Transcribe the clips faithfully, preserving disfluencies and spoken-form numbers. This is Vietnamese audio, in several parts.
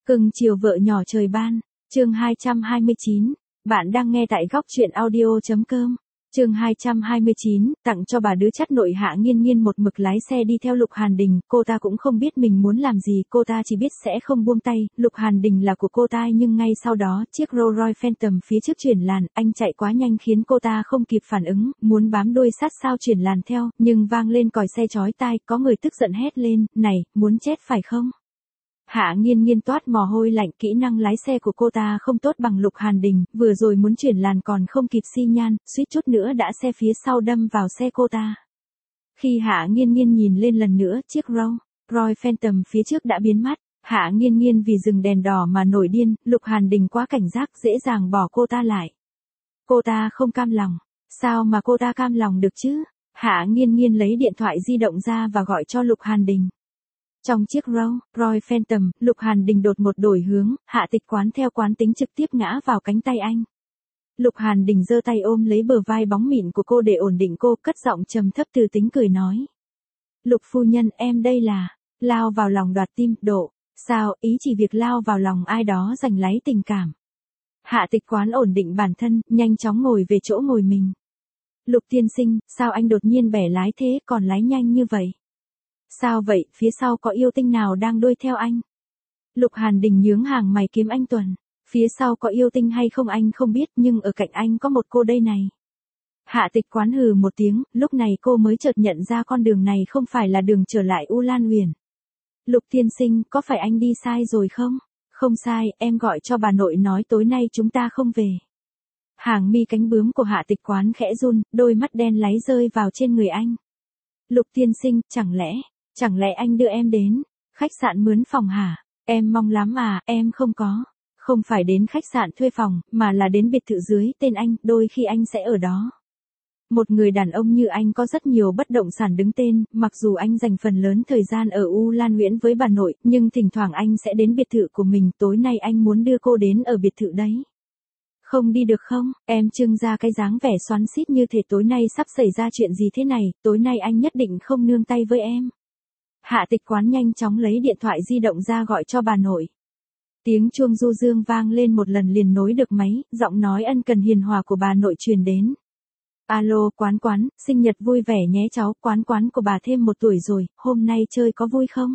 Cưng chiều vợ nhỏ trời ban, chương hai trăm hai mươi chín, bạn đang nghe tại góc truyện audio.com. Chương hai trăm hai mươi chín, tặng cho bà đứa chắt nội. Hạ Nghiên Nghiên một mực lái xe đi theo Lục Hàn Đình, cô ta cũng không biết mình muốn làm gì, cô ta chỉ biết sẽ không buông tay. Lục Hàn Đình là của cô ta, nhưng ngay sau đó, chiếc Rolls Royce Phantom phía trước chuyển làn, anh chạy quá nhanh khiến cô ta không kịp phản ứng, muốn bám đuôi sát sao chuyển làn theo, nhưng vang lên còi xe chói tai, có người tức giận hét lên, này, muốn chết phải không? Hạ Nghiên Nghiên toát mồ hôi lạnh, kỹ năng lái xe của cô ta không tốt bằng Lục Hàn Đình, vừa rồi muốn chuyển làn còn không kịp xi nhan, suýt chút nữa đã xe phía sau đâm vào xe cô ta. Khi Hạ Nghiên Nghiên nhìn lên lần nữa, chiếc Rolls Royce Phantom phía trước đã biến mất. Hạ Nghiên Nghiên vì dừng đèn đỏ mà nổi điên, Lục Hàn Đình quá cảnh giác, dễ dàng bỏ cô ta lại. Cô ta không cam lòng. Sao mà cô ta cam lòng được chứ? Hạ Nghiên Nghiên lấy điện thoại di động ra và gọi cho Lục Hàn Đình. Trong chiếc Rolls Royce Phantom, Lục Hàn Đình đột một đổi hướng, Hạ Tịch Quán theo quán tính trực tiếp ngã vào cánh tay anh. Lục Hàn Đình giơ tay ôm lấy bờ vai bóng mịn của cô để ổn định cô, cất giọng trầm thấp từ tính cười nói. Lục phu nhân, em đây là, lao vào lòng đoạt tim, độ, sao, ý chỉ việc lao vào lòng ai đó giành lấy tình cảm. Hạ Tịch Quán ổn định bản thân, nhanh chóng ngồi về chỗ ngồi mình. Lục tiên sinh, sao anh đột nhiên bẻ lái thế, còn lái nhanh như vậy? Sao vậy, phía sau có yêu tinh nào đang đuôi theo anh? Lục Hàn Đình nhướng hàng mày kiếm anh Tuần. Phía sau có yêu tinh hay không anh không biết, nhưng ở cạnh anh có một cô đây này. Hạ Tịch Quán hừ một tiếng, lúc này cô mới chợt nhận ra con đường này không phải là đường trở lại U Lan Huyền. Lục tiên sinh, có phải anh đi sai rồi không? Không sai, em gọi cho bà nội nói tối nay chúng ta không về. Hàng mi cánh bướm của Hạ Tịch Quán khẽ run, đôi mắt đen láy rơi vào trên người anh. Lục tiên sinh, chẳng lẽ... Chẳng lẽ anh đưa em đến khách sạn mướn phòng hả? Em mong lắm à, em không có. Không phải đến khách sạn thuê phòng, mà là đến biệt thự dưới tên anh, đôi khi anh sẽ ở đó. Một người đàn ông như anh có rất nhiều bất động sản đứng tên, mặc dù anh dành phần lớn thời gian ở U Lan Nguyễn với bà nội, nhưng thỉnh thoảng anh sẽ đến biệt thự của mình, tối nay anh muốn đưa cô đến ở biệt thự đấy. Không đi được không? Em trưng ra cái dáng vẻ xoắn xít như thể tối nay sắp xảy ra chuyện gì thế này, tối nay anh nhất định không nương tay với em. Hạ Tịch Quán nhanh chóng lấy điện thoại di động ra gọi cho bà nội. Tiếng chuông du dương vang lên một lần liền nối được máy, giọng nói ân cần hiền hòa của bà nội truyền đến. Alo, Quán Quán, sinh nhật vui vẻ nhé cháu, Quán Quán của bà thêm một tuổi rồi, hôm nay chơi có vui không?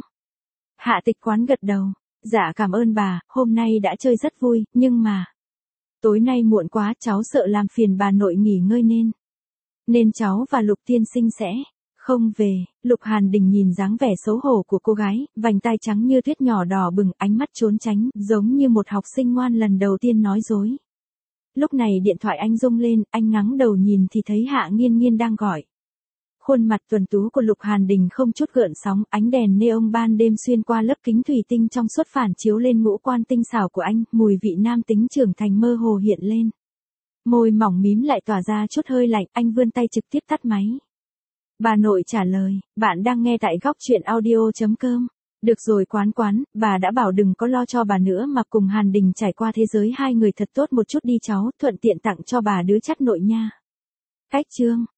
Hạ Tịch Quán gật đầu. Dạ cảm ơn bà, hôm nay đã chơi rất vui, nhưng mà... Tối nay muộn quá, cháu sợ làm phiền bà nội nghỉ ngơi nên... Nên cháu và Lục tiên sinh sẽ... Không về. Lục Hàn Đình nhìn dáng vẻ xấu hổ của cô gái, vành tai trắng như tuyết nhỏ đỏ bừng, ánh mắt trốn tránh, giống như một học sinh ngoan lần đầu tiên nói dối. Lúc này điện thoại anh rung lên, anh ngẩng đầu nhìn thì thấy Hạ Nghiên Nghiên đang gọi. Khuôn mặt tuấn tú của Lục Hàn Đình không chút gợn sóng, ánh đèn neon ban đêm xuyên qua lớp kính thủy tinh trong suốt phản chiếu lên ngũ quan tinh xảo của anh, mùi vị nam tính trưởng thành mơ hồ hiện lên. Môi mỏng mím lại tỏa ra chút hơi lạnh, anh vươn tay trực tiếp tắt máy. Bà nội trả lời, bạn đang nghe tại góc truyện audio.com. Được rồi Quán Quán, bà đã bảo đừng có lo cho bà nữa mà cùng Hàn Đình trải qua thế giới hai người thật tốt một chút đi cháu, thuận tiện tặng cho bà đứa chắt nội nha. Cách chương.